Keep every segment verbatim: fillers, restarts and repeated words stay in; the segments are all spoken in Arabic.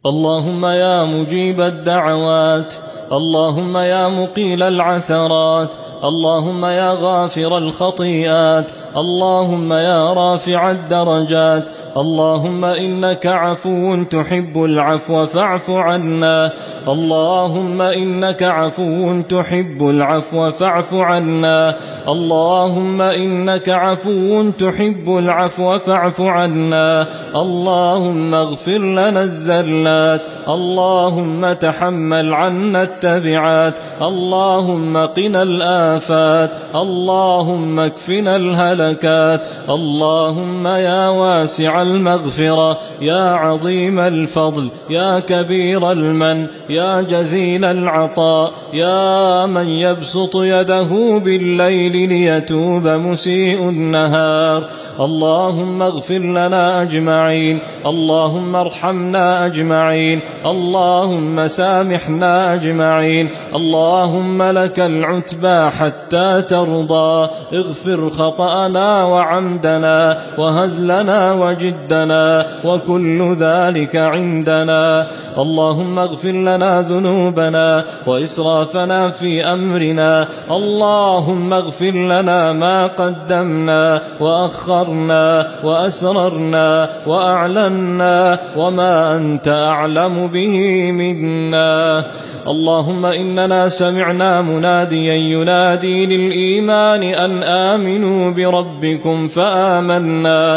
اللهم يا مجيب الدعوات، اللهم يا مقيل العثرات، اللهم يا غافر الخطيئات، اللهم يا رافع الدرجات، اللهم إنك عفو تحب العفو فاعف عنا، اللهم إنك عفو تحب العفو فاعف عنا، اللهم إنك عفو تحب العفو فاعف عنا، اللهم اغفر لنا الزلات، اللهم تحمل عنا التبعات، اللهم قنا الآفات، اللهم اكفنا الهلكات، اللهم يا واسع المغفرة، يا عظيم الفضل، يا كبير المن، يا جزيل العطاء، يا من يبسط يده بالليل ليتوب مسيء النهار، اللهم اغفر لنا أجمعين، اللهم ارحمنا أجمعين، اللهم سامحنا أجمعين، اللهم لك العتبى حتى ترضى، اغفر خطأنا وعمدنا وهزلنا وجدنا وكل ذلك عندنا، اللهم اغفر لنا ذنوبنا وإسرافنا في أمرنا، اللهم اغفر لنا ما قدمنا وأخرنا وأسررنا وأعلنا وما أنت أعلم به منا، اللهم إننا سمعنا مناديا ينادي للإيمان أن آمنوا بربكم فآمنا،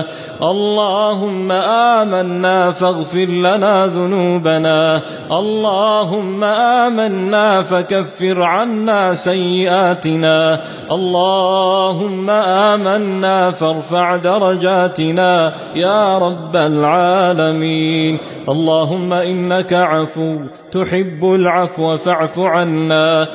اللهم آمنا فاغفر لنا ذنوبنا، اللهم آمنا فكفر عنا سيئاتنا، اللهم آمنا فارفع درجاتنا يا رب العالمين، اللهم إنك عفو تحب العفو فاعف عنا،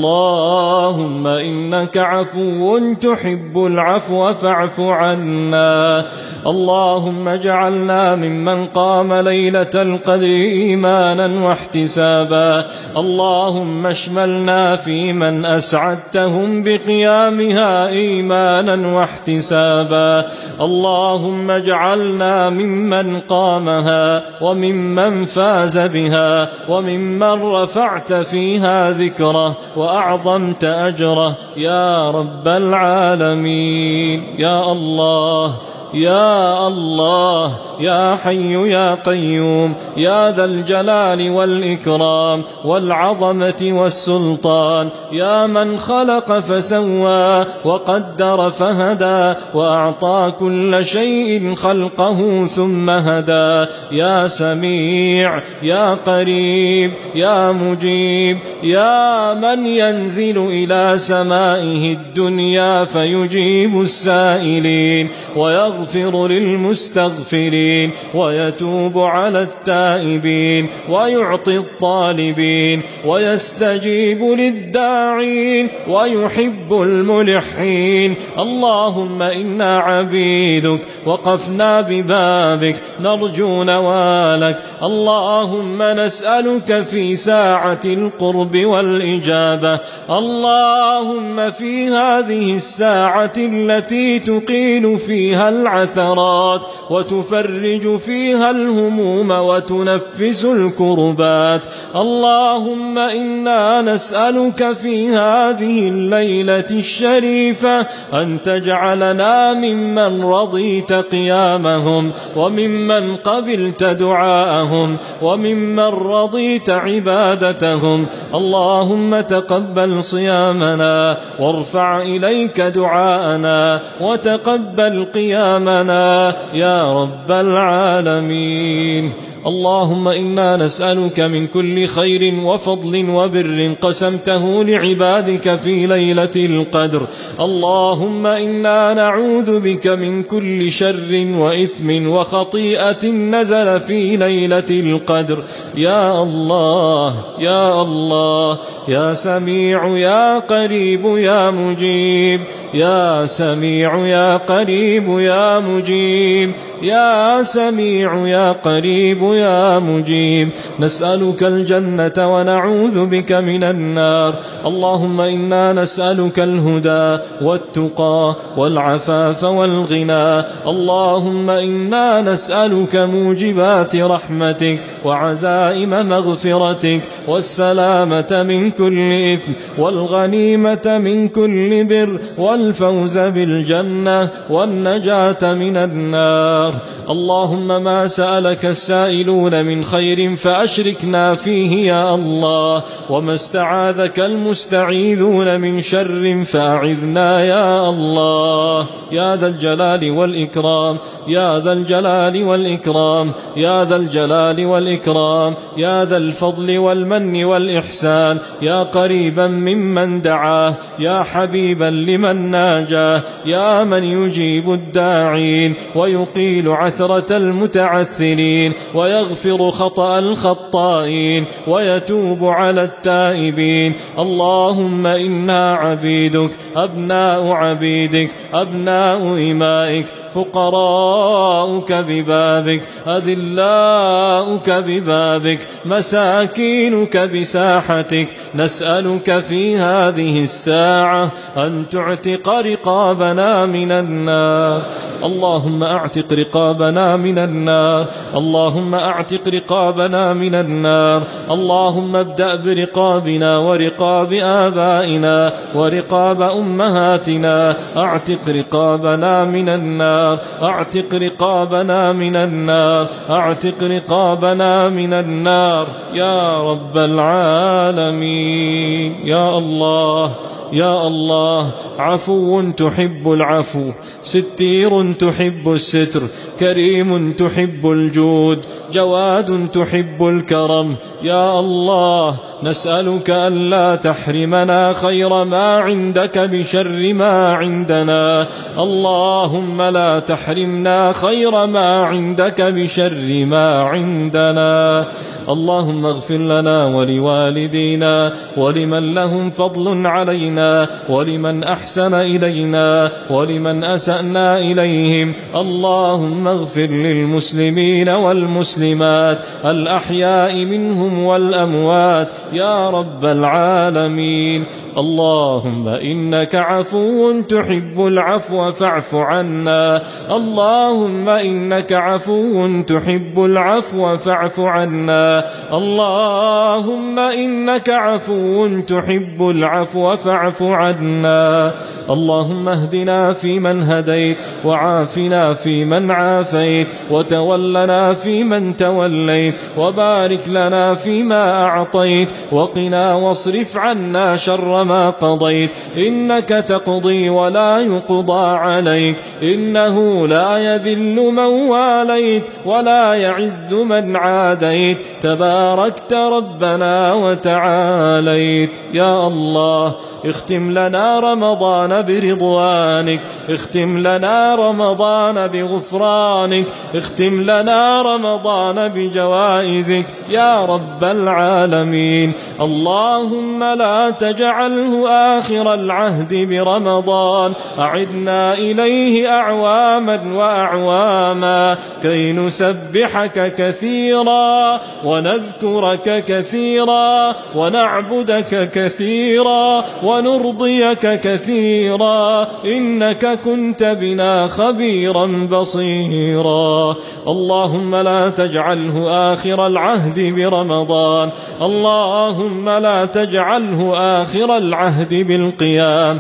اللهم إنك عفو تحب العفو فاعف عنا، اللهم اجعلنا ممن قام ليلة القدر إيمانا واحتسابا، اللهم اشملنا في من أسعدتهم بقيامها إيمانا واحتسابا، اللهم اجعلنا ممن قامها وممن فاز بها وممن رفعت فيها ذكره وأعظمت أجره يا رب العالمين، يا الله يا الله يا حي يا قيوم يا ذا الجلال والإكرام والعظمة والسلطان، يا من خلق فسوى وقدر فهدى وأعطى كل شيء خلقه ثم هدى، يا سميع يا قريب يا مجيب، يا من ينزل إلى سمائه الدنيا فيجيب السائلين ويغفر يغفر للمستغفرين ويتوب على التائبين ويعطي الطالبين ويستجيب للداعين ويحب الملحين، اللهم إنا عبيدك وقفنا ببابك نرجو نوالك، اللهم نسألك في ساعة القرب والإجابة، اللهم في هذه الساعة التي تقيل فيها العثرات وتفرج فيها الهموم وتنفس الكربات، اللهم إنا نسألك في هذه الليلة الشريفة أن تجعلنا ممن رضيت قيامهم وممن قبلت دعاءهم وممن رضيت عبادتهم، اللهم تقبل صيامنا وارفع إليك دعاءنا وتقبل قيامنا يا رب العالمين، اللهم إنا نسألك من كل خير وفضل وبر قسمته لعبادك في ليلة القدر، اللهم إنا نعوذ بك من كل شر وإثم وخطيئة نزل في ليلة القدر، يا الله يا الله يا سميع يا قريب يا مجيب، يا سميع يا قريب يا مجيب، يا سميع يا قريب يا مجيب. نسألك الجنة ونعوذ بك من النار. اللهم إنا نسألك الهدى والتقى والعفاف والغنى. اللهم إنا نسألك موجبات رحمتك وعزائم مغفرتك والسلامة من كل إثم والغنيمة من كل بر والفوز بالجنة والنجاة من النار. اللهم ما سألك السائلون من خير فأشركنا فيه يا الله، وما استعاذك المستعيذون من شر فأعذنا يا الله. يا ذا الجلال والإكرام، يا ذا الجلال والإكرام، يا ذا الجلال والإكرام، يا ذا الفضل والمن والإحسان، يا قريبا ممن دعاه، يا حبيبا لمن ناجاه، يا من يجيب الداعين ويقيل عثرة المتعثرين ويغفر خطأ الخطائين ويتوب على التائبين. اللهم إنا عبيدك أبناء عبيدك أبناء إمائك فقراؤك ببابك أذلاؤك ببابك مساكينك بساحتك. نسألك في هذه الساعة أن تعتق رقابنا من النار. اللهم أعتق رقابنا من النار. اللهم أعتق رقابنا من النار. اللهم ابدأ برقابنا ورقاب آبائنا ورقاب أمهاتنا. أعتق رقابنا من النار. أعتق رقابنا من النار. أعتق رقابنا من النار يا رب العالمين. يا الله يا الله، عفو تحب العفو، ستير تحب الستر، كريم تحب الجود، جواد تحب الكرم. يا الله نسألك ألا تحرمنا خير ما عندك بشر ما عندنا. اللهم لا تحرمنا خير ما عندك بشر ما عندنا. اللهم اغفر لنا ولوالدينا ولمن لهم فضل علينا ولمن أحسن إلينا ولمن أسأنا إليهم. اللهم اغفر للمسلمين والمسلمات الأحياء منهم والأموات يا رب العالمين. اللهم إنك عفو تحب العفو فاعف عنا. اللهم إنك عفو تحب العفو فاعف عنا. اللهم إنك عفو تحب العفو فاعف عنا. اللهم اهدنا فيمن هديت وعافنا فيمن عافيت وتولنا فيمن توليت وبارك لنا فيما أعطيت وقنا واصرف عنا شر ما قضيت. إنك تقضي ولا يقضى عليك، إنه لا يذل من واليت ولا يعز من عاديت. تباركت ربنا وتعاليت. يا الله اختم لنا رمضان برضوانك، اختم لنا رمضان بغفرانك، اختم لنا رمضان بجوائزك يا رب العالمين. اللهم لا تجعله آخر العهد برمضان، أعدنا إليه أعواما وأعواما كي نسبحك كثيرا ونذكرك كثيرا ونعبدك كثيرا ونرضيك كثيرا، إنك كنت بنا خبيرا بصيرا. اللهم لا تجعله آخر العهد برمضان، اللهم لا تجعله آخر العهد بالقيام،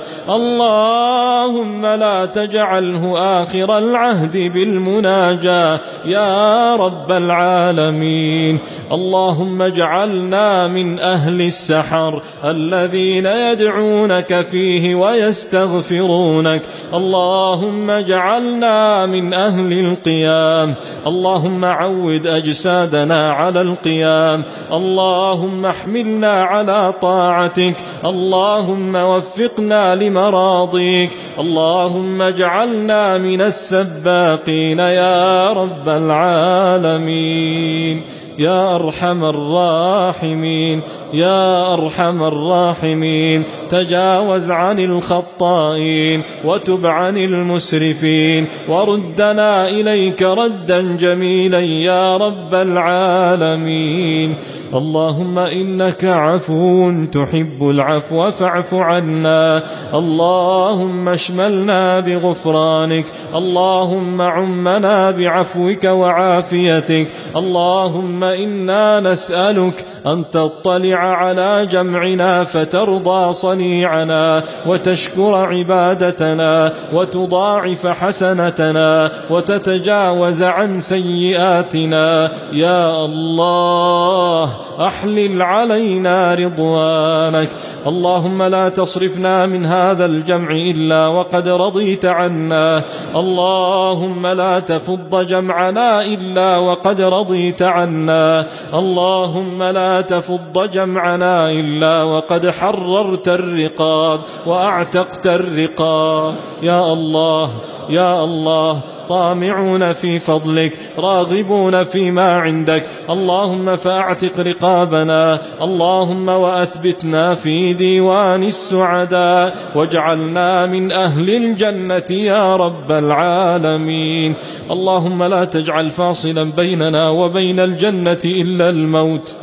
اللهم لا تجعله آخر العهد بالمناجاة يا رب العالمين. اللهم اجعلنا من أهل السحر الذين يدعونك فيه ويستغفرونك. اللهم اجعلنا من أهل القيام. اللهم عود أجسادنا على القيام. اللهم احملنا على طاعتك. اللهم وفقنا لمراضيك. اللهم اجعلنا من السباقين يا رب العالمين. يا أرحم الراحمين يا أرحم الراحمين. تجاوز عن الخطائين وتب عن المسرفين وردنا إليك ردا جميلا يا رب العالمين. اللهم إنك عفو تحب العفو فاعف عنا. اللهم اشملنا بغفرانك. اللهم عمنا بعفوك وعافيتك. اللهم إنا نسألك أن تطلع على جمعنا فترضى صنيعنا وتشكر عبادتنا وتضاعف حسنتنا وتتجاوز عن سيئاتنا. يا الله أحلل علينا رضوانك. اللهم لا تصرفنا من هذا الجمع إلا وقد رضيت عنا. اللهم لا تفض جمعنا إلا وقد رضيت عنا. اللهم لا تفض جمعنا إلا وقد حررت الرقاب وأعتقت الرقاب. يا الله يا الله طامعون في فضلك راغبون فيما عندك. اللهم فاعتق رقابنا. اللهم وأثبتنا في ديوان السعداء واجعلنا من أهل الجنة يا رب العالمين. اللهم لا تجعل فاصلا بيننا وبين الجنة إلا الموت.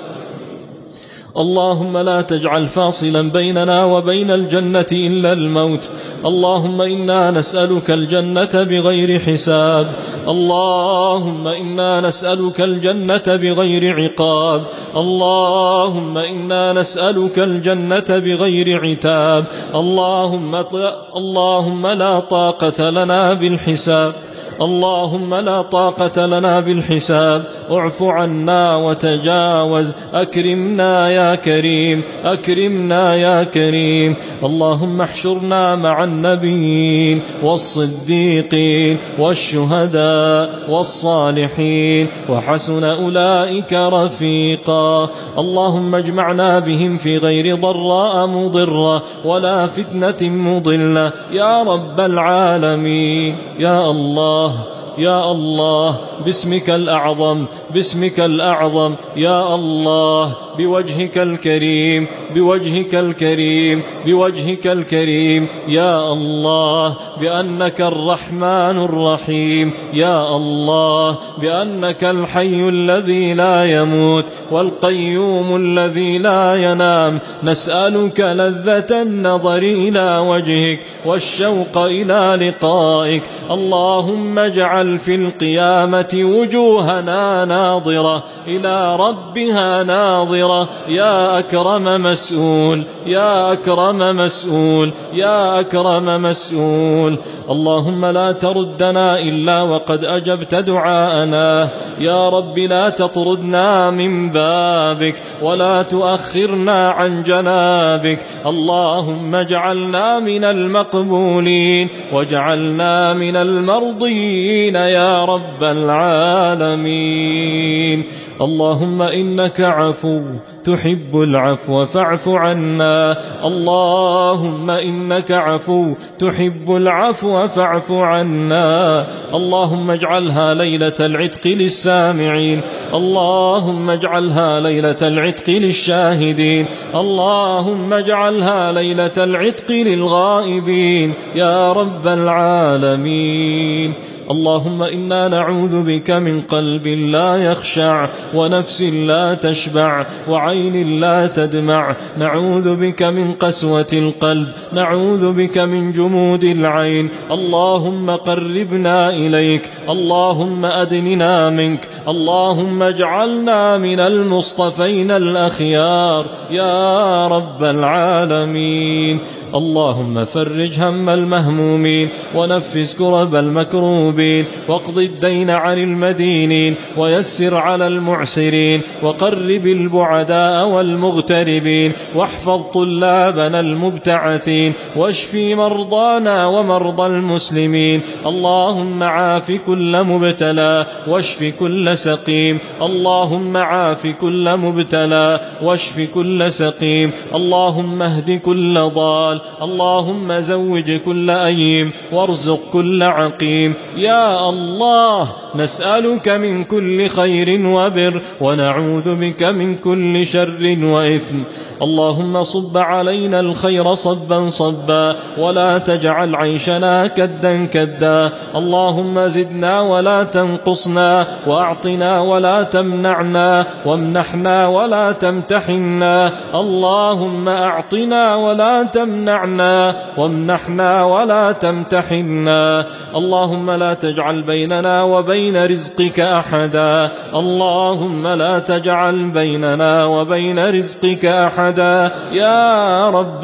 اللهم لا تجعل فاصلا بيننا وبين الجنة إلا الموت. اللهم إنا نسألك الجنة بغير حساب. اللهم إنا نسألك الجنة بغير عقاب. اللهم إنا نسألك الجنة بغير عتاب. اللهم اللهم لا طاقة لنا بالحساب. اللهم لا طاقة لنا بالحساب. اعف عنا وتجاوز. أكرمنا يا كريم أكرمنا يا كريم. اللهم احشرنا مع النبيين والصديقين والشهداء والصالحين وحسن أولئك رفيقا. اللهم اجمعنا بهم في غير ضراء مضرة ولا فتنة مضلة يا رب العالمين. يا الله يا الله باسمك الأعظم باسمك الأعظم يا الله بوجهك الكريم بوجهك الكريم بوجهك الكريم يا الله بأنك الرحمن الرحيم. يا الله بأنك الحي الذي لا يموت والقيوم الذي لا ينام. نسألك لذة النظر إلى وجهك والشوق إلى لقائك. اللهم اجعل في القيامة وجوهنا ناظرة إلى ربها ناظرة. يا أكرم مسؤول يا أكرم مسؤول يا أكرم مسؤول. اللهم لا تردنا إلا وقد أجبت دعاءنا. يا رب لا تطردنا من بابك ولا تؤخرنا عن جنابك. اللهم اجعلنا من المقبولين واجعلنا من المرضين يا رب العالمين. اللهم إنك عفو تحب العفو فاعف عنا. اللهم إنك عفو تحب العفو فاعف عنا. اللهم اجعلها ليلة العتق للسامعين. اللهم اجعلها ليلة العتق للشاهدين. اللهم اجعلها ليلة العتق للغائبين يا رب العالمين. اللهم إنا نعوذ بك من قلب لا يخشع ونفس لا تشبع وعين لا تدمع. نعوذ بك من قسوة القلب. نعوذ بك من جمود العين. اللهم قربنا إليك. اللهم أدننا منك. اللهم اجعلنا من المصطفين الأخيار يا رب العالمين. اللهم فرج هم المهمومين ونفس كرب المكروبين واقض الدين عن المدينين ويسر على المعسرين وقرب البعداء والمغتربين واحفظ طلابنا المبتعثين واشفي مرضانا ومرضى المسلمين. اللهم عاف كل مبتلى واشف كل سقيم. اللهم عاف كل مبتلى واشف كل سقيم. اللهم اهد كل ضال. اللهم زوج كل أيم وارزق كل عقيم يا يا الله نسألك من كل خير وبر ونعوذ بك من كل شر وإثم. اللهم صب علينا الخير صبا صبا ولا تجعل عيشنا كدا كدا. اللهم زدنا ولا تنقصنا وأعطنا ولا تمنعنا وامنحنا ولا تمتحنا. اللهم أعطنا ولا تمنعنا وامنحنا ولا تمتحنا. اللهم لا تجعل بيننا وبين رزقك أحدا. اللهم لا تجعل بيننا وبين رزقك أحدا يا رب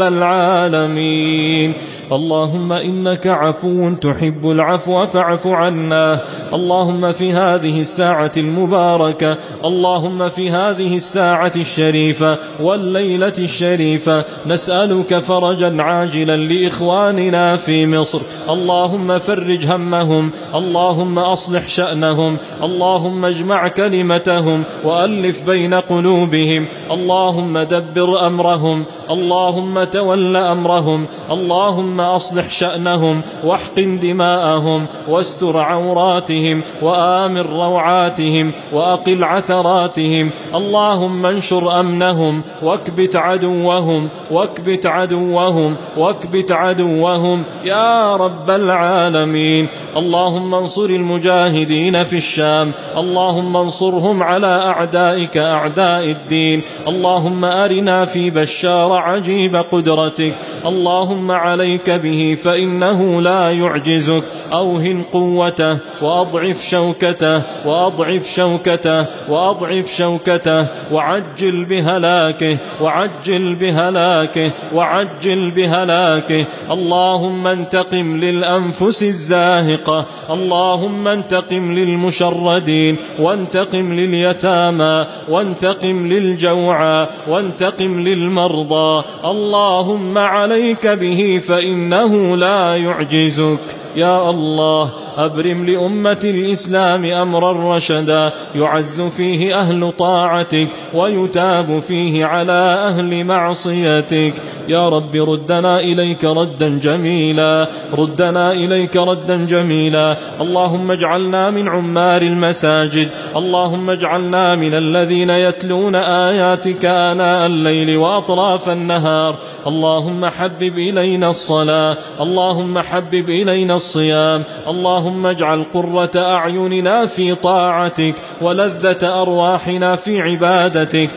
العالمين. اللهم إنك عفو تحب العفو فاعف عنا. اللهم في هذه الساعة المباركة، اللهم في هذه الساعة الشريفة والليلة الشريفة نسألك فرجا عاجلا لإخواننا في مصر. اللهم فرج همهم، اللهم أصلح شأنهم، اللهم اجمع كلمتهم وألف بين قلوبهم. اللهم دبر أمرهم، اللهم تول أمرهم، اللهم أصلح شأنهم واحقن دماءهم واستر عوراتهم وآمن روعاتهم وأقل عثراتهم. اللهم انشر أمنهم واكبت عدوهم واكبت عدوهم واكبت عدوهم يا رب العالمين. اللهم انصر المجاهدين في الشام، اللهم انصرهم على أعدائك أعداء الدين. اللهم أرنا في بشار عجيب قدرتك. اللهم عليك به فإنه لا يعجزك. أوهن قوته وأضعف شوكته وأضعف شوكته وأضعف شوكته وعجل بهلاكه وعجل بهلاكه وعجل بهلاكه. اللهم انتقم للأنفس الزاهقة، اللهم انتقم للمشردين وانتقم لليتامى وانتقم للجوعى وانتقم للمرضى. اللهم عليك به فإنه لا يعجزك. يا الله أبرم لأمة الإسلام أمرا رشدا يعز فيه أهل طاعتك ويتاب فيه على أهل معصيتك. يا رب ردنا إليك ردا جميلا، ردنا إليك ردا جميلا. اللهم اجعلنا من عمار المساجد، اللهم اجعلنا من الذين يتلون آياتك آناء الليل وأطراف النهار. اللهم حبب إلينا الصلاة، اللهم حبب إلينا الصيام. اللهم اجعل قرة أعيننا في طاعتك ولذة أرواحنا في عبادتك.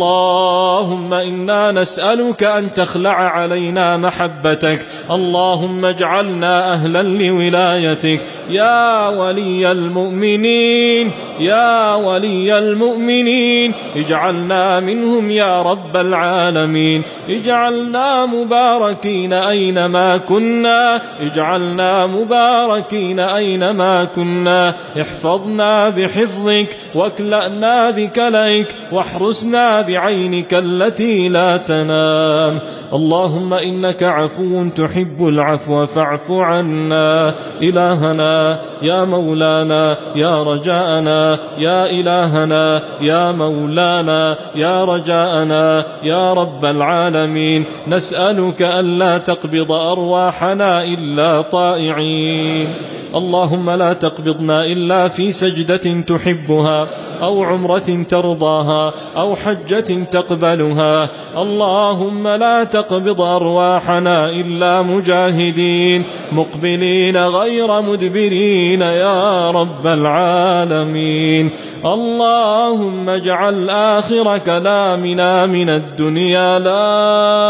اللهم إنا نسألك أن تخلع علينا محبتك. اللهم اجعلنا أهلا لولايتك يا ولي المؤمنين، يا ولي المؤمنين. اجعلنا منهم يا رب العالمين. اجعلنا مباركين أينما كنا، اجعلنا مباركين أينما كنا. احفظنا بحفظك واكلأنا بكليك واحرسنا بعينك التي لا تنام. اللهم إنك عفو تحب العفو فاعف عنا. إلهنا يا مولانا يا رجاءنا، يا إلهنا يا مولانا يا رجاءنا يا رب العالمين، نسألك ألا تقبض أرواحنا إلا طائعين. اللهم لا تقبضنا إلا في سجدة تحبها أو عمرة ترضاها أو حجة تقبلها. اللهم لا تقبض أرواحنا إلا مجاهدين مقبلين غير مدبرين يا رب العالمين. اللهم اجعل آخر كلامنا من الدنيا لا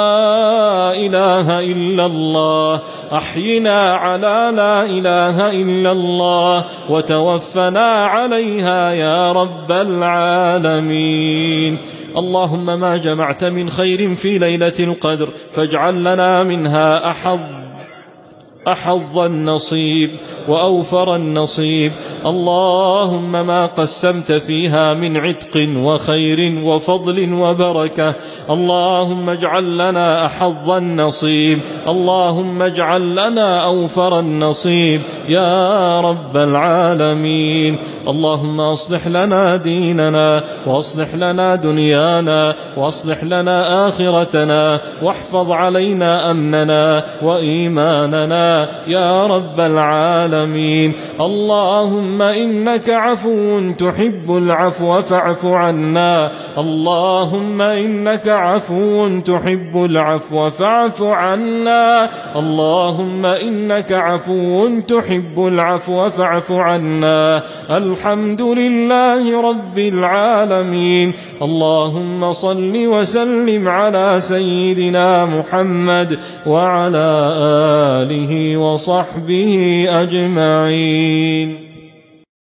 إله إلا الله. أحينا على لا إله إلا الله وتوفنا عليها يا رب العالمين. اللهم ما جمعت من خير في ليلة القدر فاجعل لنا منها أحظ أحظ النصيب وأوفر النصيب. اللهم ما قسمت فيها من عتق وخير وفضل وبركة اللهم اجعل لنا أحظ النصيب، اللهم اجعل لنا أوفر النصيب يا رب العالمين. اللهم أصلح لنا ديننا وأصلح لنا دنيانا وأصلح لنا آخرتنا واحفظ علينا أمننا وإيماننا عنا يا رب العالمين. اللهم إنك عفو تحب العفو فاعف عنا. اللهم إنك عفو تحب العفو فاعف عنا. اللهم إنك عفو تحب العفو فاعف عنا. الحمد لله رب العالمين. اللهم صل وسلم على سيدنا محمد وعلى آله وصحبه أجمعين.